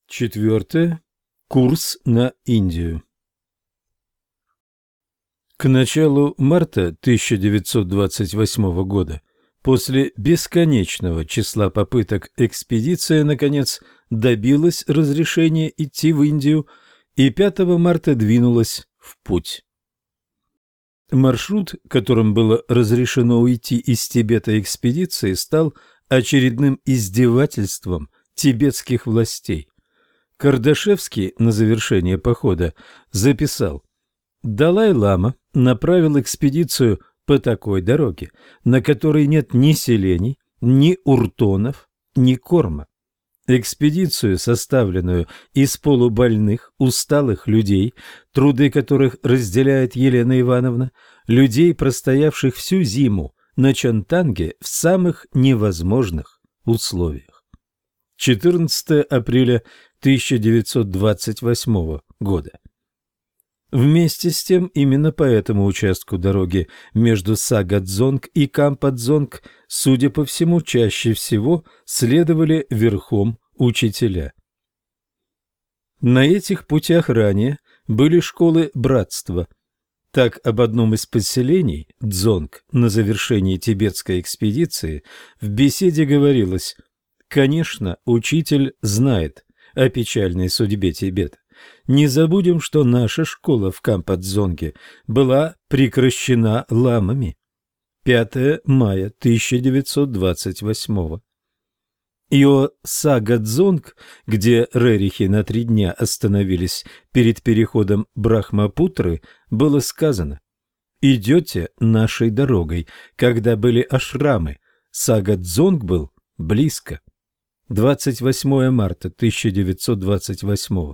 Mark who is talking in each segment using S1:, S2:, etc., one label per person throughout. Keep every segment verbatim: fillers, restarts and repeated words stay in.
S1: Четвертое. Курс на Индию. К началу марта тысяча девятьсот двадцать восьмого года, после бесконечного числа попыток, экспедиция, наконец, добилась разрешения идти в Индию и пятого марта двинулась в путь. Маршрут, которым было разрешено уйти из Тибета экспедиции, стал очередным издевательством тибетских властей. Кардашевский на завершение похода записал: «Далай-лама направил экспедицию по такой дороге, на которой нет ни селений, ни уртонов, ни корма. Экспедицию, составленную из полубольных, усталых людей, труды которых разделяет Елена Ивановна, людей, простоявших всю зиму на Чантанге в самых невозможных условиях». четырнадцатого апреля тысяча девятьсот двадцать восьмого года. Вместе с тем, именно по этому участку дороги между Сагадзонг и Кампадзонг, судя по всему, чаще всего следовали верхом учителя. На этих путях ранее были школы братства. Так, об одном из поселений, Дзонг, на завершении тибетской экспедиции, в беседе говорилось: «Конечно, учитель знает о печальной судьбе Тибета. Не забудем, что наша школа в Кампадзонге была прекращена ламами». пятого мая тысяча девятьсот двадцать восьмого. И о Сагадзонг, где рерихи на три дня остановились перед переходом Брахмапутры, было сказано: «Идете нашей дорогой, когда были ашрамы. Сагадзонг был близко». двадцать восьмого марта тысяча девятьсот двадцать восьмого.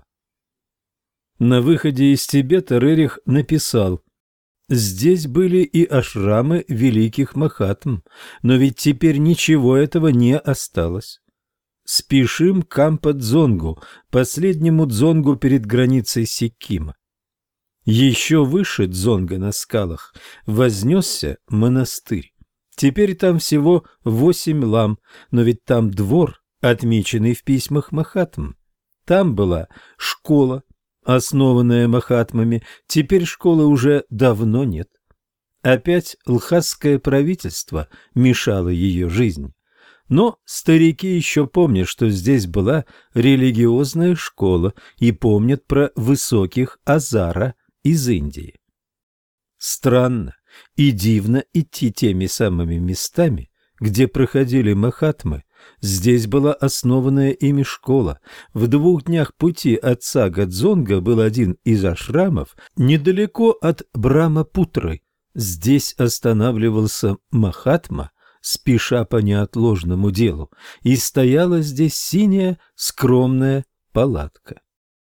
S1: На выходе из Тибета Рерих написал: «Здесь были и ашрамы великих махатм, но ведь теперь ничего этого не осталось. Спешим к Кампадзонгу, последнему дзонгу перед границей Сиккима». Еще выше дзонга на скалах вознесся монастырь. Теперь там всего восемь лам, но ведь там двор, отмеченный в письмах махатм. Там была школа, основанная махатмами, теперь школы уже давно нет. Опять лхасское правительство мешало ее жизни. Но старики еще помнят, что здесь была религиозная школа, и помнят про высоких Азара из Индии. Странно и дивно идти теми самыми местами, где проходили махатмы. Здесь была основанная ими школа. В двух днях пути от Сагадзонга был один из ашрамов недалеко от Брахмапутры. Здесь останавливался махатма, спеша по неотложному делу, и стояла здесь синяя скромная палатка.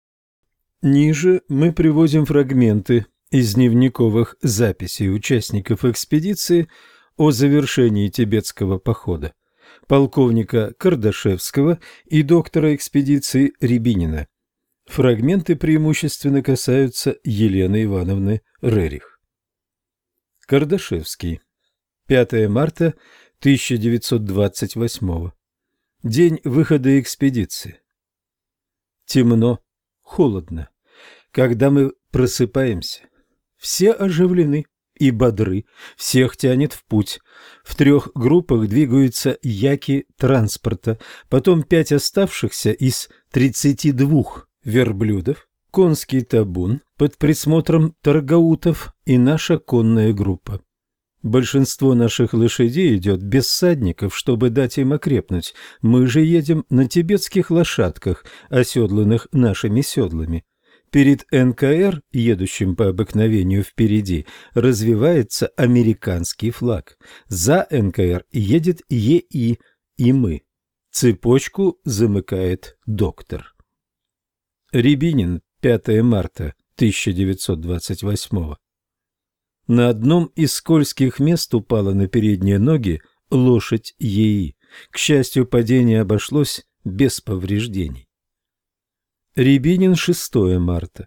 S1: Ниже мы приводим фрагменты из дневниковых записей участников экспедиции о завершении тибетского похода, полковника Кардашевского и доктора экспедиции Рябинина. Фрагменты преимущественно касаются Елены Ивановны Рерих. Кардашевский. пятого марта тысяча девятьсот двадцать восьмого. День выхода экспедиции. Темно, холодно. Когда мы просыпаемся, все оживлены и бодры, всех тянет в путь. В трех группах двигаются яки транспорта, потом пять оставшихся из тридцати двух верблюдов, конский табун под присмотром таргаутов и наша конная группа. Большинство наших лошадей идет без всадников, чтобы дать им окрепнуть. Мы же едем на тибетских лошадках, оседланных нашими седлами. Перед эн ка эр, едущим по обыкновению впереди, развивается американский флаг. За эн ка эр едет е и и мы. Цепочку замыкает доктор. Рябинин, пятого марта тысяча девятьсот двадцать восьмого. На одном из скользких мест упала на передние ноги лошадь е и. К счастью, падение обошлось без повреждений. Рябинин, шестого марта.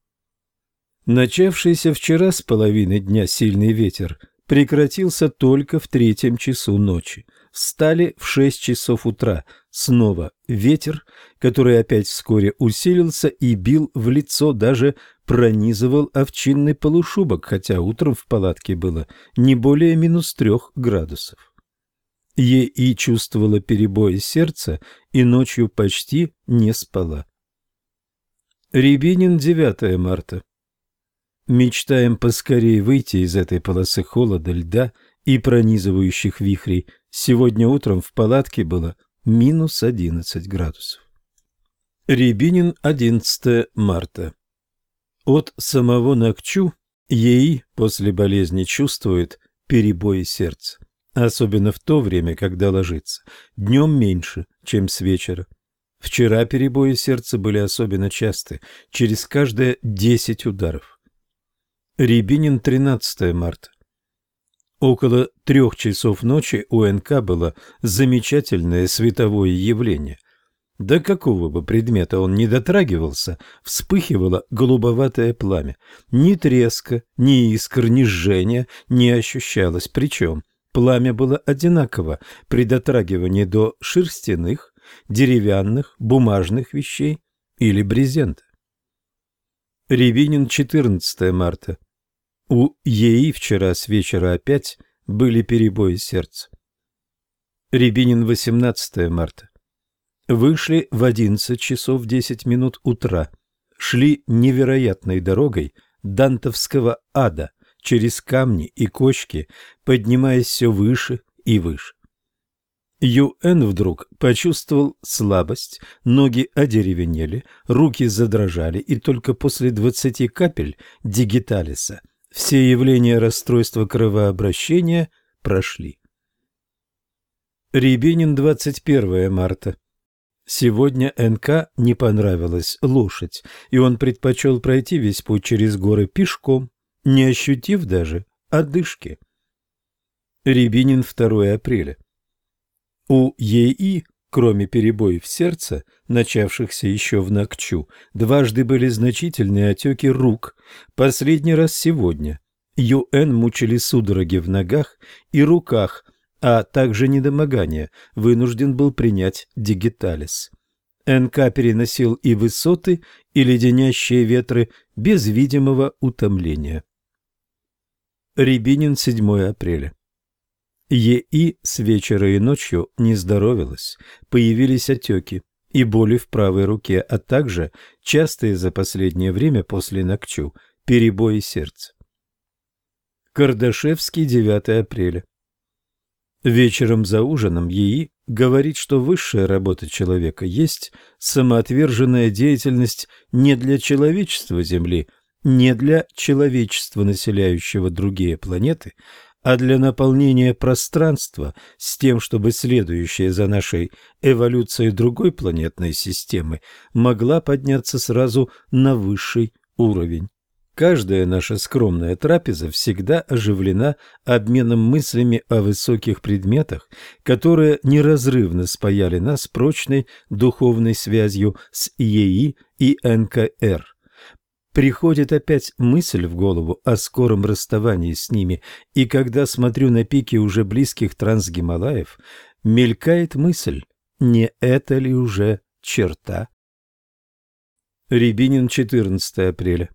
S1: Начавшийся вчера с половины дня сильный ветер прекратился только в третьем часу ночи. Встали в шесть часов утра. Снова ветер, который опять вскоре усилился и бил в лицо, даже пронизывал овчинный полушубок, хотя утром в палатке было не более минус трех градусов. Е.И. чувствовала перебои сердца и ночью почти не спала. Рябинин, девятое марта. Мечтаем поскорее выйти из этой полосы холода, льда и пронизывающих вихрей. Сегодня утром в палатке было минус одиннадцать градусов. Рябинин, одиннадцатое марта. От самого Нокчу Е.И. после болезни чувствует перебои сердца, особенно в то время, когда ложится. Днем меньше, чем с вечера. Вчера перебои сердца были особенно часты, через каждые десять ударов. Рябинин, тринадцатое марта. Около трех часов ночи у Н.К. было замечательное световое явление. До какого бы предмета он ни дотрагивался, вспыхивало голубоватое пламя. Ни треска, ни искр, ни жжения не ощущалось, причем пламя было одинаково при дотрагивании до шерстяных, деревянных, бумажных вещей или брезента. Рябинин, четырнадцатое марта. У Е.И. вчера с вечера опять были перебои сердца. Рябинин, восемнадцатое марта. Вышли в одиннадцать часов десять минут утра. Шли невероятной дорогой дантовского ада, через камни и кочки, поднимаясь все выше и выше. Ю.Н. вдруг почувствовал слабость, ноги одеревенели, руки задрожали, и только после двадцати капель дигиталиса все явления расстройства кровообращения прошли. Рябинин, двадцать первое марта. Сегодня Н.К. не понравилась лошадь, и он предпочел пройти весь путь через горы пешком, не ощутив даже одышки. Рябинин, второе апреля. У Е.И., кроме перебоев сердца, начавшихся еще в Нокчу, дважды были значительные отеки рук, последний раз сегодня. Ю.Н. мучили судороги в ногах и руках, а также недомогание, вынужден был принять дигиталис. Н.К. переносил и высоты, и леденящие ветры без видимого утомления. Рябинин, седьмое апреля. Е.И. с вечера и ночью не здоровилась, появились отеки и боли в правой руке, а также частые за последнее время после Нокчу перебои сердца. Кардашевский, девятое апреля. Вечером за ужином Е.И. говорит, что высшая работа человека есть самоотверженная деятельность не для человечества Земли, не для человечества, населяющего другие планеты, а для наполнения пространства с тем, чтобы следующая за нашей эволюцией другой планетной системы могла подняться сразу на высший уровень. Каждая наша скромная трапеза всегда оживлена обменом мыслями о высоких предметах, которые неразрывно спаяли нас прочной духовной связью с Е.И. и Н.К.Р. Приходит опять мысль в голову о скором расставании с ними, и когда смотрю на пики уже близких Трансгималаев, мелькает мысль, не это ли уже черта? Рябинин, четырнадцатое апреля.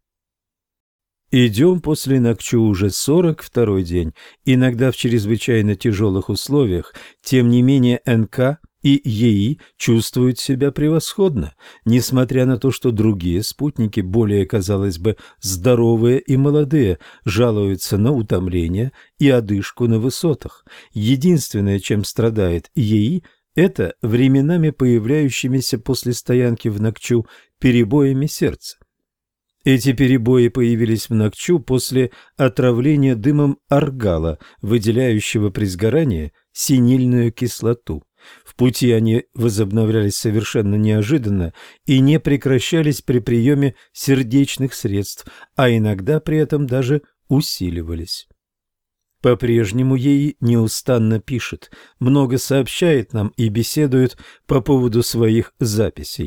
S1: Идем после Нокчу уже сорок второй день, иногда в чрезвычайно тяжелых условиях, тем не менее Н.К. и Е.И. чувствуют себя превосходно, несмотря на то, что другие спутники, более, казалось бы, здоровые и молодые, жалуются на утомление и одышку на высотах. Единственное, чем страдает Е.И., это временами появляющимися после стоянки в Нокчу перебоями сердца. Эти перебои появились в Нокчу после отравления дымом аргала, выделяющего при сгорании синильную кислоту. В пути они возобновлялись совершенно неожиданно и не прекращались при приеме сердечных средств, а иногда при этом даже усиливались. По-прежнему ей неустанно пишет, много сообщает нам и беседует по поводу своих записей.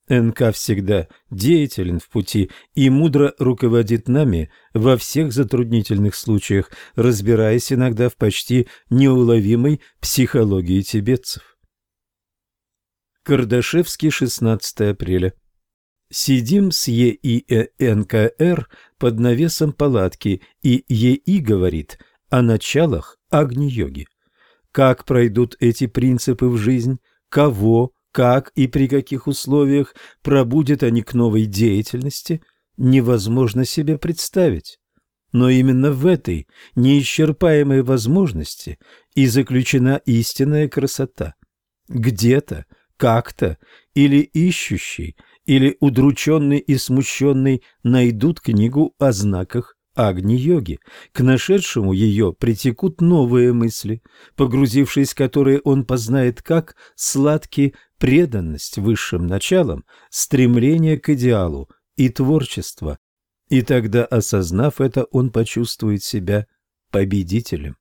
S1: эн ка всегда деятелен в пути и мудро руководит нами во всех затруднительных случаях, разбираясь иногда в почти неуловимой психологии тибетцев. Кардашевский, шестнадцатое апреля. Сидим с Е И Эн Ка Эр под навесом палатки, и Е И говорит о началах Агни-йоги. Как пройдут эти принципы в жизнь, кого, как и при каких условиях пробудят они к новой деятельности, невозможно себе представить. Но именно в этой неисчерпаемой возможности и заключена истинная красота. Где-то, как-то, или ищущий, или удрученный и смущенный найдут книгу о знаках Агни-йоги. К нашедшему ее притекут новые мысли, погрузившись в которые он познает как сладкий преданность высшим началам, стремление к идеалу и творчество. И тогда, осознав это, он почувствует себя победителем.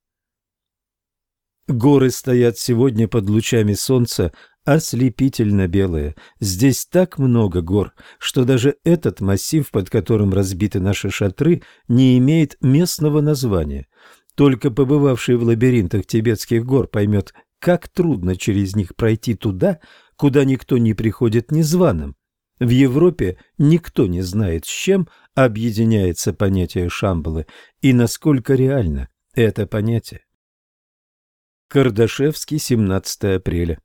S1: Горы стоят сегодня под лучами солнца, ослепительно белые. Здесь так много гор, что даже этот массив, под которым разбиты наши шатры, не имеет местного названия. Только побывавший в лабиринтах тибетских гор поймет, как трудно через них пройти туда, куда никто не приходит незваным. В Европе никто не знает, с чем объединяется понятие Шамбалы и насколько реально это понятие. Кардашевский, семнадцатое апреля.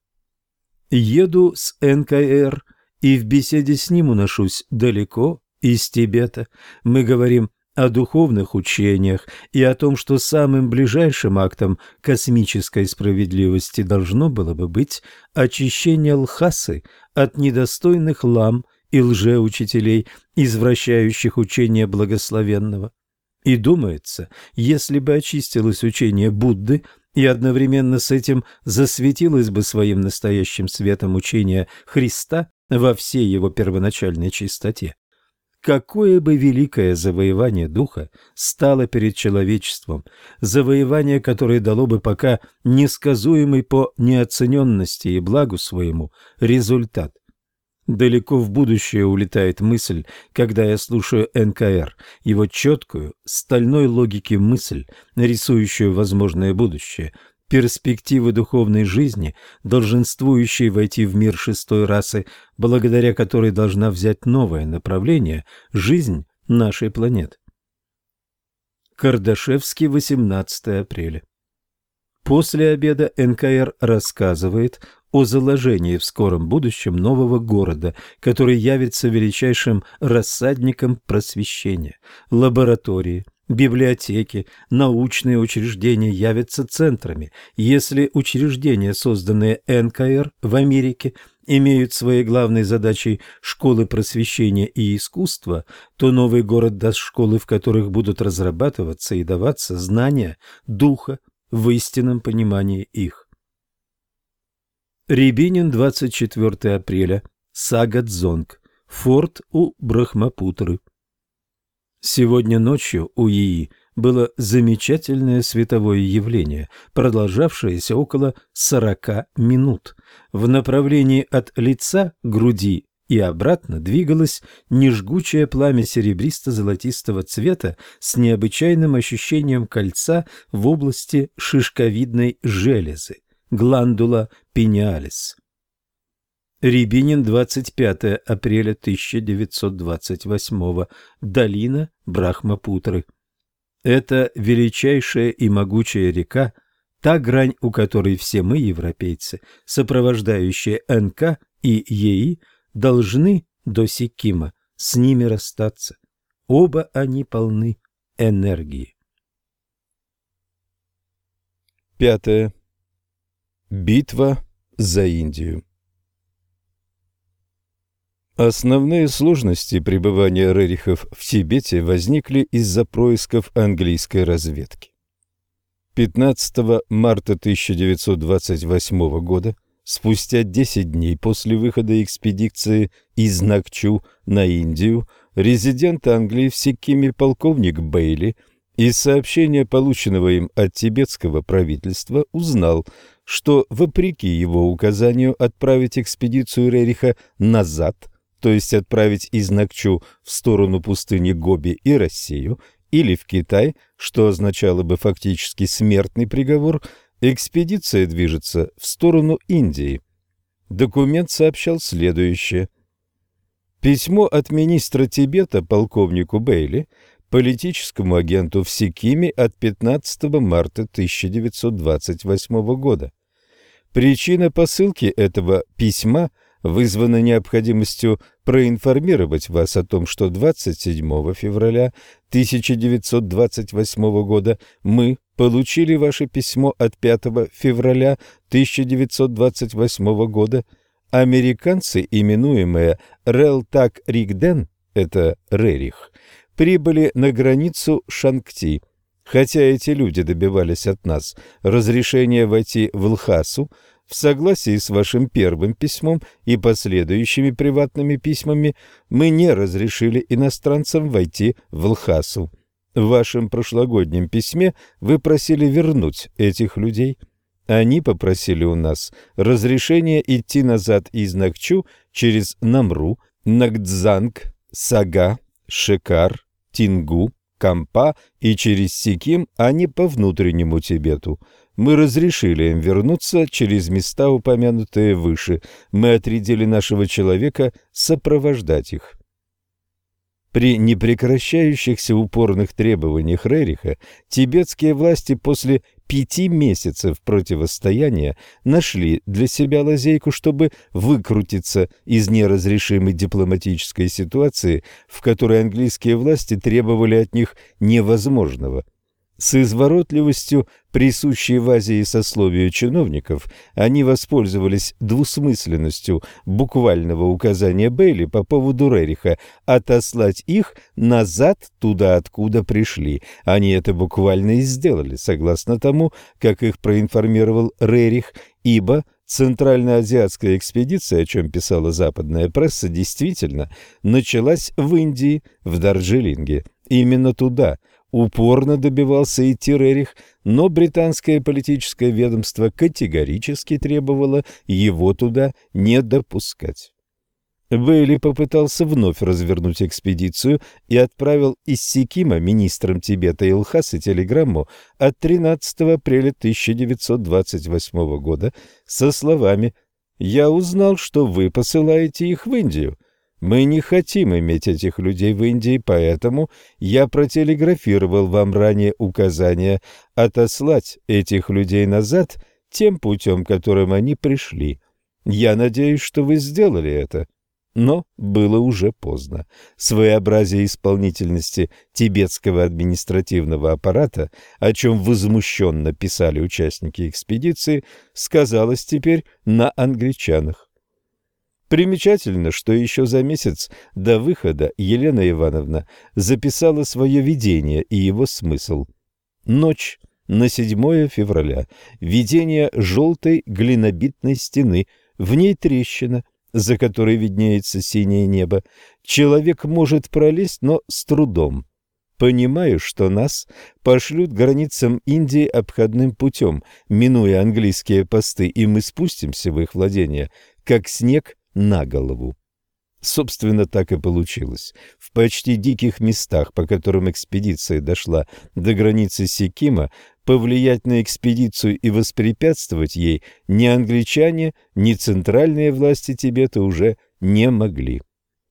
S1: Еду с Эн Ка Эр, и в беседе с ним уношусь далеко из Тибета. Мы говорим о духовных учениях и о том, что самым ближайшим актом космической справедливости должно было бы быть очищение Лхасы от недостойных лам и лжеучителей, извращающих учение благословенного. И думается, если бы очистилось учение Будды, и одновременно с этим засветилось бы своим настоящим светом учение Христа во всей его первоначальной чистоте, какое бы великое завоевание духа стало перед человечеством, завоевание, которое дало бы пока несказуемый по неоцененности и благу своему результат. Далеко в будущее улетает мысль, когда я слушаю Эн Ка Эр, его четкую, стальной логики мысль, рисующую возможное будущее, перспективы духовной жизни, долженствующие войти в мир шестой расы, благодаря которой должна взять новое направление жизнь нашей планеты. Кардашевский, восемнадцатое апреля. После обеда Эн Ка Эр рассказывает о заложении в скором будущем нового города, который явится величайшим рассадником просвещения. Лаборатории, библиотеки, научные учреждения явятся центрами. Если учреждения, созданные Эн Ка Эр в Америке, имеют своей главной задачей школы просвещения и искусства, то новый город даст школы, в которых будут разрабатываться и даваться знания духа в истинном понимании их. Рябинин, двадцать четвёртое апреля. Сага-дзонг. Форт у Брахмапутры. Сегодня ночью у Е И было замечательное световое явление, продолжавшееся около сорока минут. В направлении от лица к груди и обратно двигалось нежгучее пламя серебристо-золотистого цвета с необычайным ощущением кольца в области шишковидной железы. Гландула пениалис. Рябинин, двадцать пятое апреля тысяча девятьсот двадцать восьмого. Долина Брахмапутры. Это величайшая и могучая река, та грань, у которой все мы, европейцы, сопровождающие Эн Ка и Е И, должны до Сикима с ними расстаться. Оба они полны энергии. Пятое. Битва за Индию. Основные сложности пребывания Рерихов в Тибете возникли из-за происков английской разведки. пятнадцатого марта тысяча девятьсот двадцать восьмого года, спустя десять дней после выхода экспедиции из Накчу на Индию, резидент Англии в Сикиме полковник Бейли из сообщения, полученного им от тибетского правительства, узнал, что, вопреки его указанию отправить экспедицию Рериха назад, то есть отправить из Нокчу в сторону пустыни Гоби и Россию, или в Китай, что означало бы фактически смертный приговор, экспедиция движется в сторону Индии. Документ сообщал следующее. Письмо от министра Тибета полковнику Бейли политическому агенту в Сикиме от пятнадцатого марта тысяча девятьсот двадцать восьмого года. Причина посылки этого письма вызвана необходимостью проинформировать вас о том, что двадцать седьмого февраля тысяча девятьсот двадцать восьмого года мы получили ваше письмо от пятого февраля тысяча девятьсот двадцать восьмого года. Американцы, именуемые Релтак-Ригден, это Рерих, прибыли на границу Шангти. Хотя эти люди добивались от нас разрешения войти в Лхасу, в согласии с вашим первым письмом и последующими приватными письмами мы не разрешили иностранцам войти в Лхасу. В вашем прошлогоднем письме вы просили вернуть этих людей. Они попросили у нас разрешения идти назад из Нокчу через Намру, Нагдзанг, Сага, Шекар, Тингу, Кампа и через Сиким, а не по внутреннему Тибету. Мы разрешили им вернуться через места, упомянутые выше. Мы отрядили нашего человека сопровождать их. При непрекращающихся упорных требованиях Рериха тибетские власти после пяти месяцев противостояния нашли для себя лазейку, чтобы выкрутиться из неразрешимой дипломатической ситуации, в которой английские власти требовали от них невозможного. С изворотливостью, присущей в Азии сословию чиновников, они воспользовались двусмысленностью буквального указания Бейли по поводу Рериха отослать их назад туда, откуда пришли. Они это буквально и сделали, согласно тому, как их проинформировал Рерих, ибо Центральноазиатская экспедиция, о чем писала западная пресса, действительно началась в Индии, в Дарджилинге. Именно туда упорно добивался идти Рерих, но британское политическое ведомство категорически требовало его туда не допускать. Бейли попытался вновь развернуть экспедицию и отправил из Сикима министрам Тибета и Лхасы телеграмму от тринадцатого апреля тысяча девятьсот двадцать восьмого года со словами «Я узнал, что вы посылаете их в Индию. Мы не хотим иметь этих людей в Индии, поэтому я протелеграфировал вам ранее указание отослать этих людей назад тем путем, которым они пришли. Я надеюсь, что вы сделали это». Но было уже поздно. Своеобразие исполнительности тибетского административного аппарата, о чем возмущенно писали участники экспедиции, сказалось теперь на англичанах. Примечательно, что еще за месяц до выхода Елена Ивановна записала свое видение и его смысл. Ночь на седьмое февраля. Видение желтой глинобитной стены, в ней трещина, за которой виднеется синее небо. Человек может пролезть, но с трудом. Понимаю, что нас пошлют к границам Индии обходным путем, минуя английские посты, и мы спустимся в их владения, как снег на голову. Собственно, так и получилось. В почти диких местах, по которым экспедиция дошла до границы Сикима, повлиять на экспедицию и воспрепятствовать ей ни англичане, ни центральные власти Тибета уже не могли.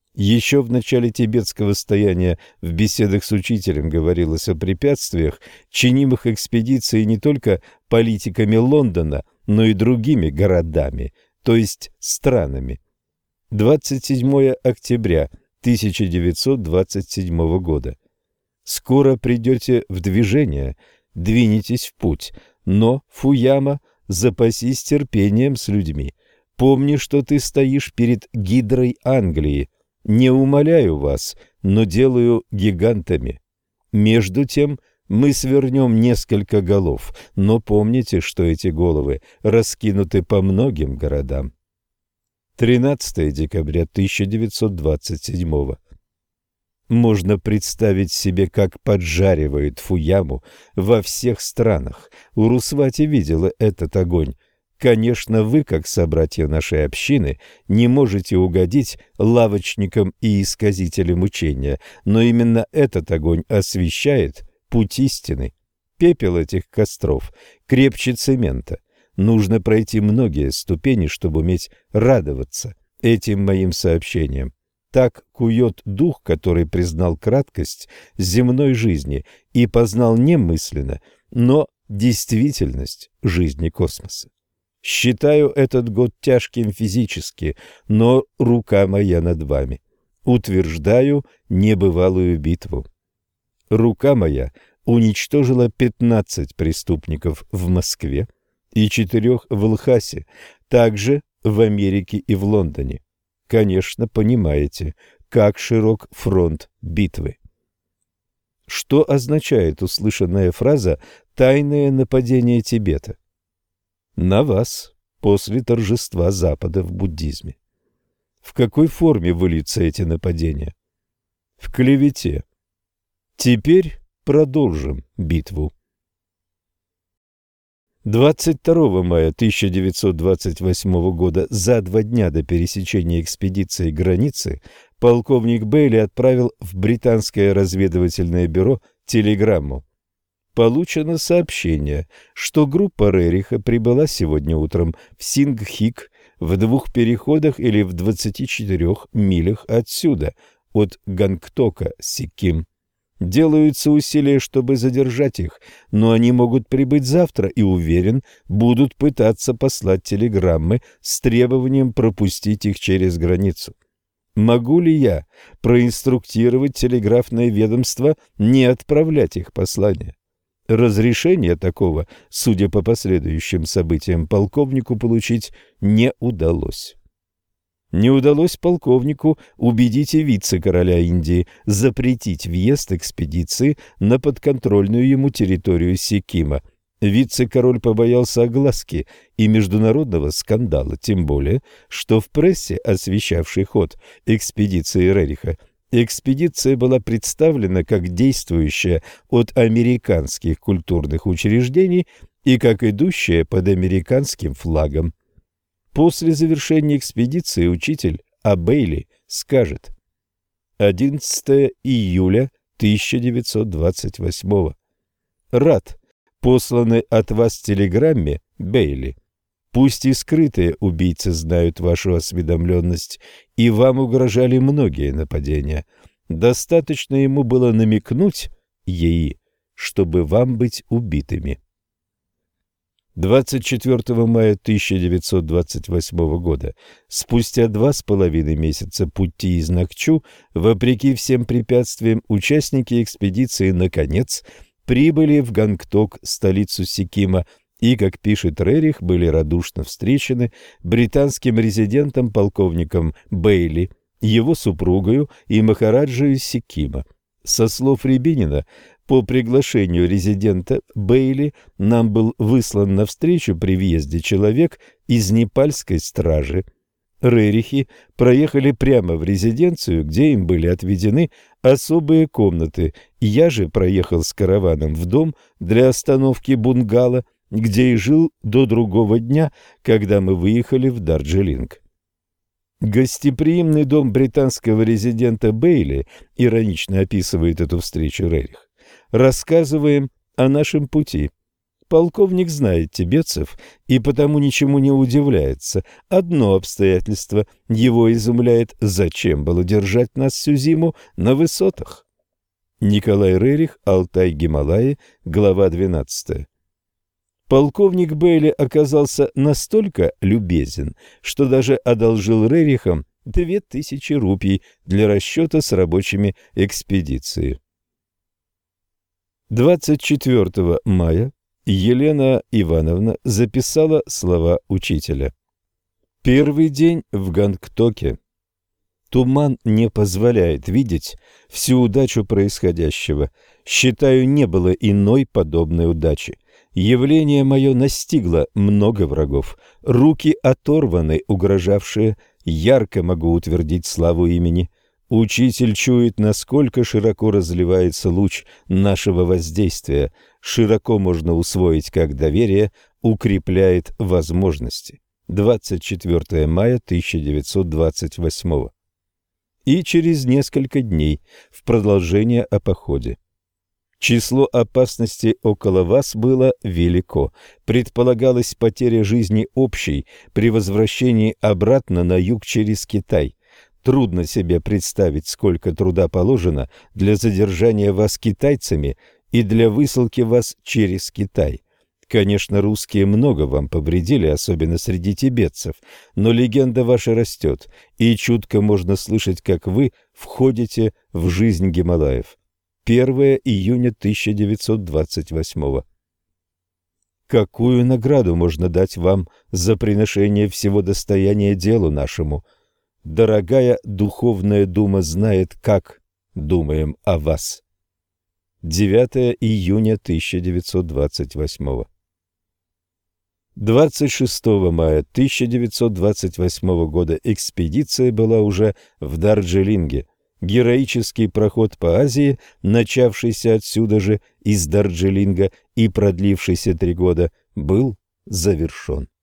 S1: Еще в начале тибетского стояния в беседах с учителем говорилось о препятствиях, чинимых экспедицией не только политиками Лондона, но и другими городами, то есть странами. двадцать седьмое октября тысяча девятьсот двадцать седьмого года. Скоро придете в движение, двинетесь в путь, но, Фуяма, запасись терпением с людьми. Помни, что ты стоишь перед гидрой Англии. Не умоляю вас, но делаю гигантами. Между тем мы свернем несколько голов, но помните, что эти головы раскинуты по многим городам. тринадцатое декабря тысяча девятьсот двадцать седьмого. Можно представить себе, как поджаривают Фуяму во всех странах. Урусвати видела этот огонь. Конечно, вы, как собратья нашей общины, не можете угодить лавочникам и исказителям учения, но именно этот огонь освещает путь истины. Пепел этих костров крепче цемента. Нужно пройти многие ступени, чтобы уметь радоваться этим моим сообщениям. Так кует дух, который признал краткость земной жизни и познал не мысленно, но действительность жизни космоса. Считаю этот год тяжким физически, но рука моя над вами. Утверждаю небывалую битву. Рука моя уничтожила пятнадцать преступников в Москве и четырех в Лхасе, также в Америке и в Лондоне. Конечно, понимаете, как широк фронт битвы. Что означает услышанная фраза «тайное нападение Тибета»? На вас после торжества Запада в буддизме. В какой форме выльются эти нападения? В клевете. Теперь продолжим битву. двадцать второго мая тысяча девятьсот двадцать восьмого года, за два дня до пересечения экспедиции границы, полковник Бейли отправил в британское разведывательное бюро телеграмму. Получено сообщение, что группа Рериха прибыла сегодня утром в Сингхик в двух переходах или в двадцати четырёх милях отсюда, от Гангтока, Сиким. Делаются усилия, чтобы задержать их, но они могут прибыть завтра и, уверен, будут пытаться послать телеграммы с требованием пропустить их через границу. Могу ли я проинструктировать телеграфное ведомство не отправлять их послания? Разрешение такого, судя по последующим событиям, полковнику получить не удалось. Не удалось полковнику убедить и вице-короля Индии запретить въезд экспедиции на подконтрольную ему территорию Сикима. Вице-король побоялся огласки и международного скандала, тем более, что в прессе, освещавшей ход экспедиции Рериха, экспедиция была представлена как действующая от американских культурных учреждений и как идущая под американским флагом. После завершения экспедиции учитель Абейли скажет: одиннадцатого июля тысяча девятьсот двадцать восьмого. Рад посланной от вас телеграмме, Бейли. Пусть и скрытые убийцы знают вашу осведомленность, и вам угрожали многие нападения. Достаточно ему было намекнуть ей, чтобы вам быть убитыми. двадцать четвёртого мая тысяча девятьсот двадцать восьмого года, спустя два с половиной месяца пути из Нахчу, вопреки всем препятствиям, участники экспедиции наконец прибыли в Гангток, столицу Сикима, и, как пишет Рерих, были радушно встречены британским резидентом полковником Бейли, его супругою и махараджей Сикима. Со слов Рябинина, по приглашению резидента Бейли нам был выслан навстречу при въезде человек из непальской стражи. Рерихи проехали прямо в резиденцию, где им были отведены особые комнаты. Я же проехал с караваном в дом для остановки бунгало, где и жил до другого дня, когда мы выехали в Дарджилинг. Гостеприимный дом британского резидента Бейли, иронично описывает эту встречу Рерих. Рассказываем о нашем пути. Полковник знает тибетцев и потому ничему не удивляется. Одно обстоятельство его изумляет: зачем было держать нас всю зиму на высотах? Николай Рерих, Алтай-Гималаи, глава двенадцатая. Полковник Бейли оказался настолько любезен, что даже одолжил Рерихам две тысячи рупий для расчета с рабочими экспедиции. двадцать четвёртого мая Елена Ивановна записала слова учителя. Первый день в Гангтоке. Туман не позволяет видеть всю удачу происходящего. Считаю, не было иной подобной удачи. Явление мое настигло много врагов. Руки оторваны, угрожавшие. Ярко могу утвердить славу имени. Учитель чует, насколько широко разливается луч нашего воздействия. Широко можно усвоить как доверие, укрепляет возможности. двадцать четвёртого мая тысяча девятьсот двадцать восьмого. И через несколько дней в продолжение о походе. Число опасностей около вас было велико. Предполагалась потеря жизни общей при возвращении обратно на юг через Китай. Трудно себе представить, сколько труда положено для задержания вас китайцами и для высылки вас через Китай. Конечно, русские много вам повредили, особенно среди тибетцев, но легенда ваша растет, и чутко можно слышать, как вы входите в жизнь Гималаев. первого июня тысяча девятьсот двадцать восьмого. Какую награду можно дать вам за приношение всего достояния делу нашему? Дорогая Духовная Дума знает, как думаем о вас. девятого июня тысяча девятьсот двадцать восьмого. двадцать шестого мая тысяча девятьсот двадцать восьмого года экспедиция была уже в Дарджилинге. Героический проход по Азии, начавшийся отсюда же, из Дарджилинга и продлившийся три года, был завершен.